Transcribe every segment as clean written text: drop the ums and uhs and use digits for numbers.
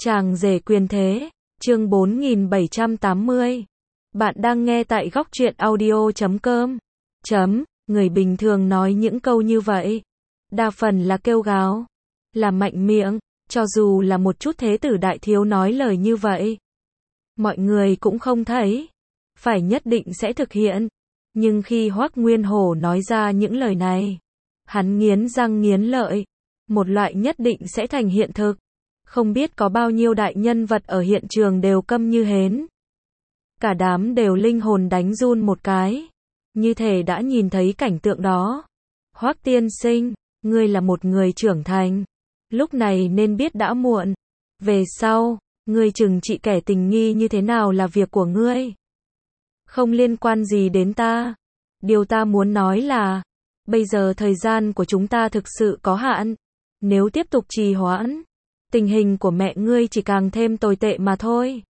Chàng rể quyền thế, chương 4780. Bạn đang nghe tại góc truyện audio.com. Người bình thường nói những câu như vậy, đa phần là kêu gào, là mạnh miệng, cho dù là một chút thế tử đại thiếu nói lời như vậy. Mọi người cũng không thấy, phải nhất định sẽ thực hiện. Nhưng khi Hoắc Nguyên Hổ nói ra những lời này, hắn nghiến răng nghiến lợi, một loại nhất định sẽ thành hiện thực. Không biết có bao nhiêu đại nhân vật ở hiện trường đều câm như hến. Cả đám đều linh hồn đánh run một cái, như thể đã nhìn thấy cảnh tượng đó. Hoắc tiên sinh, ngươi là một người trưởng thành, lúc này nên biết đã muộn. Về sau, ngươi trừng trị kẻ tình nghi như thế nào là việc của ngươi, không liên quan gì đến ta. Điều ta muốn nói là, bây giờ thời gian của chúng ta thực sự có hạn. Nếu tiếp tục trì hoãn, tình hình của mẹ ngươi chỉ càng thêm tồi tệ mà thôi.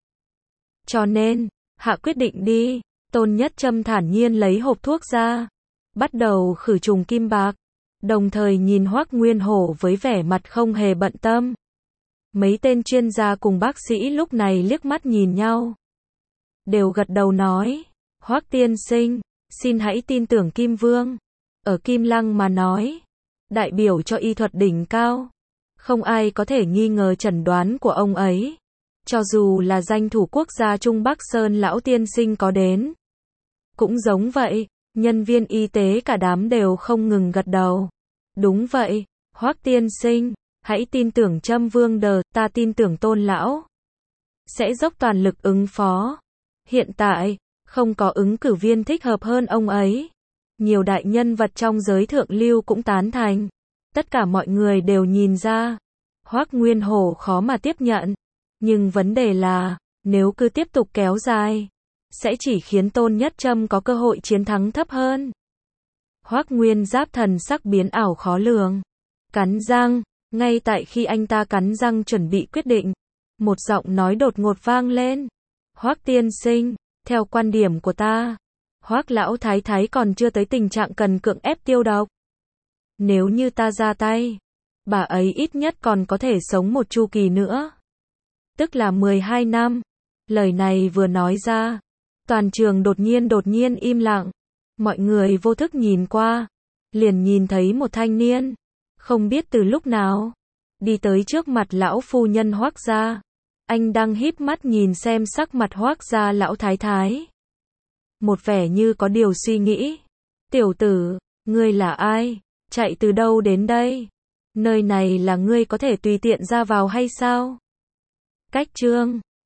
Cho nên, hạ quyết định đi. Tôn Nhất Trâm thản nhiên lấy hộp thuốc ra, bắt đầu khử trùng kim bạc, đồng thời nhìn Hoắc Nguyên Hổ với vẻ mặt không hề bận tâm. Mấy tên chuyên gia cùng bác sĩ lúc này liếc mắt nhìn nhau, đều gật đầu nói, Hoắc tiên sinh, xin hãy tin tưởng Kim Vương. Ở Kim Lăng mà nói, đại biểu cho y thuật đỉnh cao, không ai có thể nghi ngờ chẩn đoán của ông ấy. Cho dù là danh thủ quốc gia Trung Bắc Sơn lão tiên sinh có đến, cũng giống vậy. Nhân viên y tế cả đám đều không ngừng gật đầu. Đúng vậy, Hoắc tiên sinh, hãy tin tưởng Trâm Vương Đờ, ta tin tưởng Tôn lão sẽ dốc toàn lực ứng phó. Hiện tại, không có ứng cử viên thích hợp hơn ông ấy. Nhiều đại nhân vật trong giới thượng lưu cũng tán thành. Tất cả mọi người đều nhìn ra, Hoắc Nguyên Hổ khó mà tiếp nhận. Nhưng vấn đề là, nếu cứ tiếp tục kéo dài, sẽ chỉ khiến Tôn Nhất Trâm có cơ hội chiến thắng thấp hơn. Hoắc Nguyên Giáp thần sắc biến ảo khó lường, cắn răng. Ngay tại khi anh ta cắn răng chuẩn bị quyết định, một giọng nói đột ngột vang lên. Hoắc tiên sinh, theo quan điểm của ta, Hoắc lão thái thái còn chưa tới tình trạng cần cưỡng ép tiêu độc. Nếu như ta ra tay, bà ấy ít nhất còn có thể sống một chu kỳ nữa, tức là 12 năm. Lời này vừa nói ra, toàn trường đột nhiên im lặng. Mọi người vô thức nhìn qua, liền nhìn thấy một thanh niên, không biết từ lúc nào, đi tới trước mặt lão phu nhân Hoắc gia. Anh đang híp mắt nhìn xem sắc mặt Hoắc gia lão thái thái, một vẻ như có điều suy nghĩ. Tiểu tử, ngươi là ai? Chạy từ đâu đến đây? Nơi này là ngươi có thể tùy tiện ra vào hay sao? Cách chương